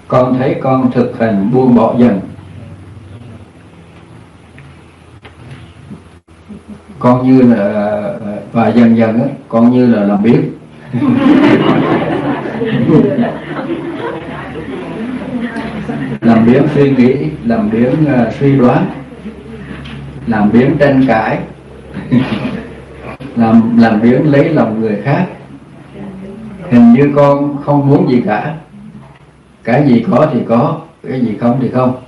Con thấy con thực hành buông bỏ dần. Con như là và dần dần á, con như là làm biếng. Làm biếng suy nghĩ, làm biếng suy đoán, làm biếng tranh cãi, làm biếng lấy lòng người khác. Hình như con không muốn gì cả. Cái gì có thì có, cái gì không thì không.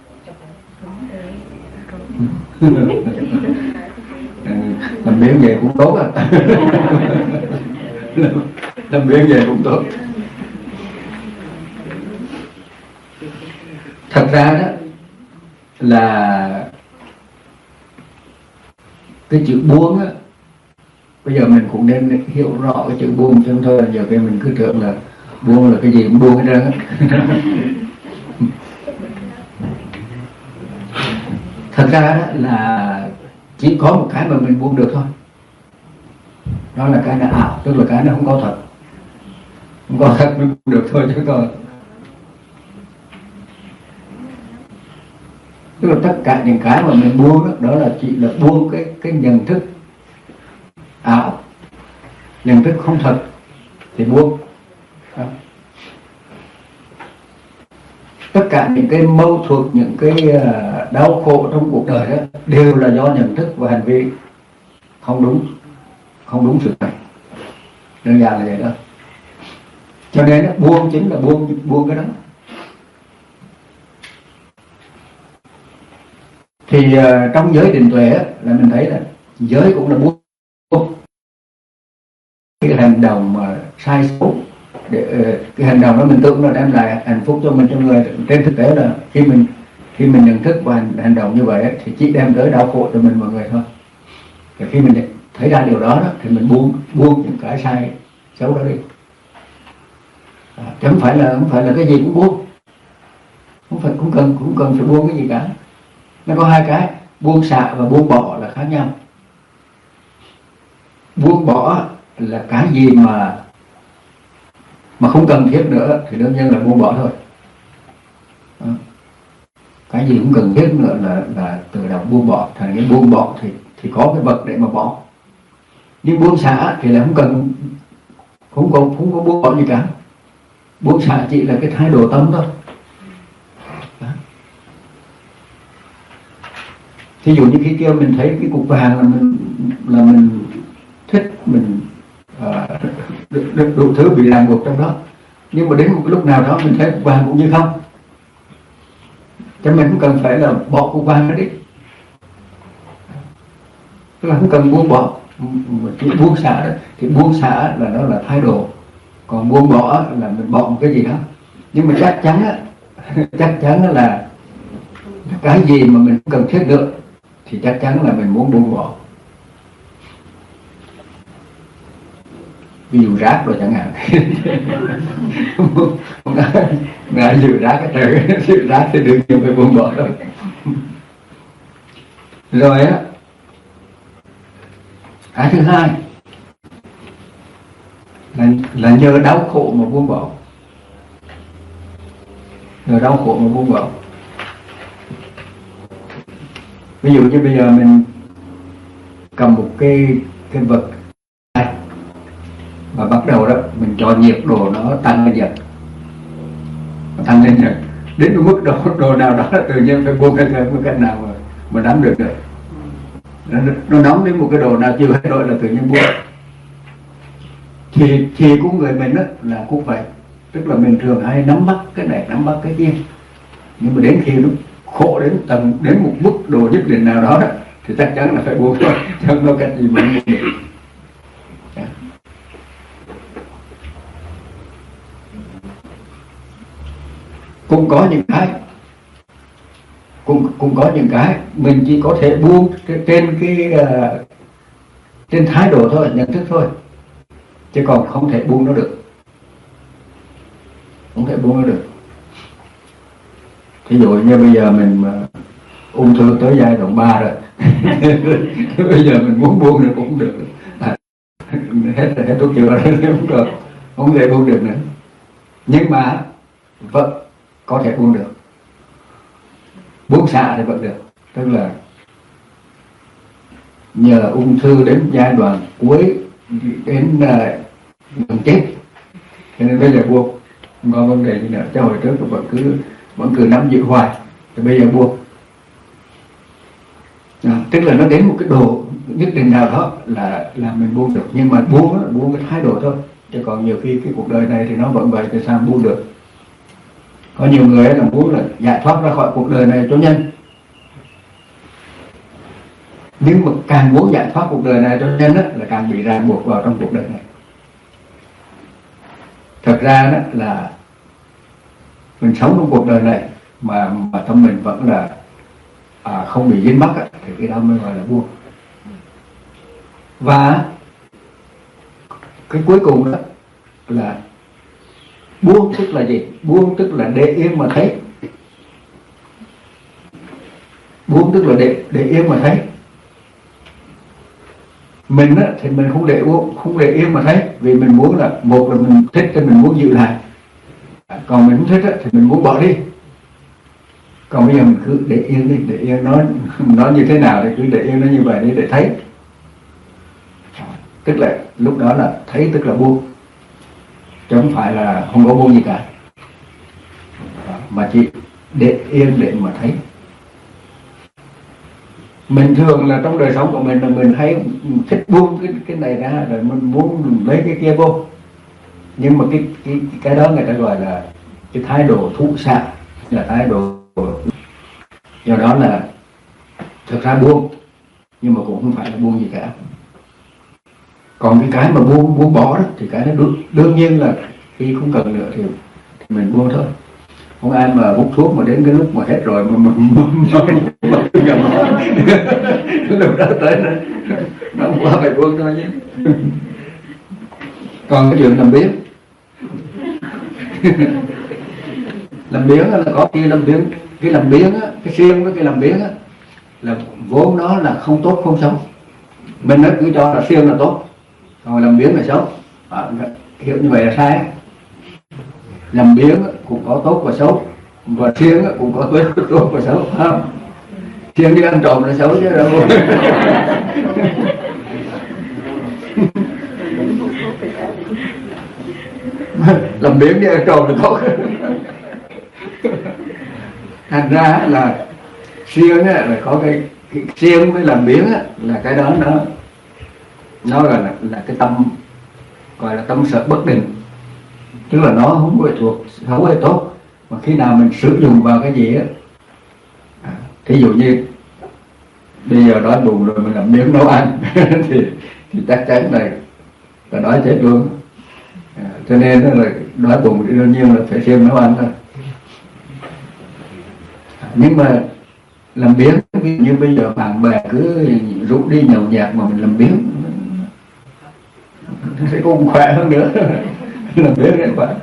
Làm biếng vậy cũng tốt á. Làm biếng vậy cũng tốt. Thật ra đó là cái chữ buông á, bây giờ mình cũng nên hiểu rõ cái chữ buông, chứ không thôi là giờ cái mình cứ tưởng là buông là cái gì cũng buông hết trơn á. Thật ra đó là chỉ có một cái mà mình buông được thôi, đó là cái là ảo, tức là cái nó không có thật. Không có thật mới buông được thôi, chứ còn tức là tất cả những cái mà mình buông đó, đó là chỉ là buông cái nhận thức ảo, nhận thức không thật thì buông. Tất cả những cái mâu thuẫn, những cái đau khổ trong cuộc đời đó đều là do nhận thức và hành vi không đúng sự thật. Đơn giản là vậy đó. Cho nên buông chính là buông cái đó. Thì trong giới định tuệ là mình thấy là giới cũng là buông cái hành động mà sai xấu. Để cái hành động đó mình tưởng là đem lại hạnh phúc cho mình, cho người. Trên thực tế là khi mình nhận thức và hành động như vậy thì chỉ đem tới đau khổ cho mình và người thôi. Và khi mình thấy ra điều đó thì mình buông những cái sai xấu đó đi. Chứ không phải là cái gì cũng buông, cũng cần phải buông cái gì cả. Nó có hai cái, buông xả và buông bỏ là khác nhau. Buông bỏ là cái gì mà không cần thiết nữa thì đương nhiên là buông bỏ thôi. Cái gì cũng cần thiết nữa là tự động buông bỏ. Thành cái buông bỏ thì có cái vật để mà bỏ. Nhưng buông xả thì là không có buông bỏ gì cả. Buông xả chỉ là cái thái độ tâm thôi. Thí dụ như khi kia mình thấy cái cục vàng là mình thích, mình đủ thứ bị ràng buộc trong đó. Nhưng mà đến một lúc nào đó mình thấy cục vàng cũng như không. Cho mình cũng cần phải là bỏ cục vàng đó đi. Tức là không cần buông bỏ. Chỉ buông xả đó. Thì buông xả là nó là thái độ. Còn buông bỏ là mình bỏ một cái gì đó. Nhưng mà chắc chắn là cái gì mà mình không cần thiết được thì chắc chắn là mình muốn buông bỏ. Ví dụ rác rồi chẳng hạn. Ngài giữ rác cái trời, giữ rác thì đương nhiên phải buông bỏ rồi. Rồi á, cái thứ hai là nhờ đau khổ mà buông bỏ. Nhờ đau khổ mà buông bỏ. Ví dụ như bây giờ mình cầm một cái vật này và bắt đầu đó mình cho nhiệt độ nó tăng lên dần, đến mức độ nào đó tự nhiên phải buông cái nào mà nắm được. Nó nóng đến một cái độ nào chịu hết rồi là tự nhiên buông. Thì của người mình đó là cũng vậy. Tức là mình thường hay nắm bắt cái này, nắm bắt cái kia. Nhưng mà đến khi nó khổ đến một mức độ nhất định nào đó thì chắc chắn là phải buông thôi. Chẳng có cách gì mà buông được. Cũng có những cái mình chỉ có thể buông trên thái độ thôi, nhận thức thôi, chứ còn không thể buông nó được. Thí dụ như bây giờ mình ung thư tới giai đoạn 3 rồi. Bây giờ mình muốn buông thì cũng không được. Hết thuốc chữa rồi, không thể buông được nữa. Nhưng mà có thể buông được, buông xả thì vẫn được, tức là nhờ ung thư đến giai đoạn cuối, đến gần chết, cho nên bây giờ buông không có vấn đề gì nữa. Cho hồi trước vẫn cứ nắm giữ hoài, thì bây giờ buông. Tức là nó đến một cái độ nhất định nào đó là mình buông được, nhưng mà buông cái thái độ thôi, chứ còn nhiều khi cái cuộc đời này thì nó vẫn vậy, thì sao buông được. Có nhiều người là muốn là giải thoát ra khỏi cuộc đời này cho nhanh, nhưng mà càng muốn giải thoát cuộc đời này cho nhanh đó, là càng bị ràng buộc vào trong cuộc đời này. Thật ra đó là mình sống trong cuộc đời này mà tâm mình vẫn là không bị dính mắc á, thì cái đó mới gọi là buông. Và cái cuối cùng đó là buông, tức là gì? Buông tức là để yên mà thấy. Buông tức là để yên mà thấy. Mình á, thì mình không để yên mà thấy, vì mình muốn là, một là mình thích thì mình muốn giữ lại, còn mình không thích á, thì mình muốn bỏ đi. Còn bây giờ mình cứ để yên đi, để yên nó như thế nào thì cứ để yên nó như vậy đi để thấy. Tức là lúc đó là thấy, tức là buông, chứ không phải là không có buông gì cả, mà chỉ để yên để mà thấy. Mình thường là trong đời sống của mình là mình hay thích buông cái này ra, rồi mình muốn lấy cái kia vô. Nhưng mà cái đó người ta gọi là cái thái độ thụ xạ, là thái độ. Do đó là thực ra buông, nhưng mà cũng không phải là buông gì cả. Còn cái mà buông bỏ đó, thì cái nó đương nhiên là khi không cần nữa thì mình buông thôi. Không ai mà hút thuốc mà đến cái lúc mà hết rồi mà lúc đó tới nó không qua phải buông thôi nhé. Còn cái chuyện làm biếng làm biếng là có khi làm biếng, cái làm biếng á, cái siêng với cái làm biếng á là vốn nó là không tốt không xấu. Mình nó cứ cho là siêng là tốt, còn làm biếng là xấu. Hiểu như vậy là sai. Làm biếng cũng có tốt và xấu, và siêng cũng có tốt và xấu, không? Siêng đi ăn trộm là xấu chứ đâu. Làm biếng đi ăn trộm là tốt. Thành ra là siêng là có cái siêng với làm biếng là cái đó nó là cái tâm, gọi là tâm sở bất định, tức là nó không có thuộc xấu hay tốt, mà khi nào mình sử dụng vào cái gì á, thí dụ như bây giờ đói bụng rồi mình làm biếng nấu ăn thì chắc chắn là đói chết luôn. Cho nên là đói bụng thì đương nhiên là phải siêng nấu ăn thôi. Nhưng mà làm biếng, ví dụ như bây giờ bạn bè cứ rủ đi nhậu nhẹt mà mình làm biếng, nó sẽ cũng khỏe hơn nữa. Làm biếng đấy bạn.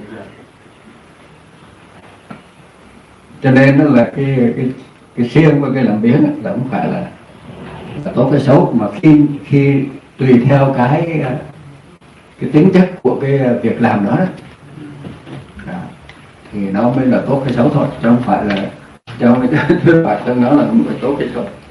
Cho nên nó là cái siêng với cái làm biếng là không phải là tốt cái xấu, mà khi tùy theo cái tính chất của cái việc làm đó, thì nó mới là tốt cái xấu thôi, chứ không phải là cho nó là không phải tốt cái xấu.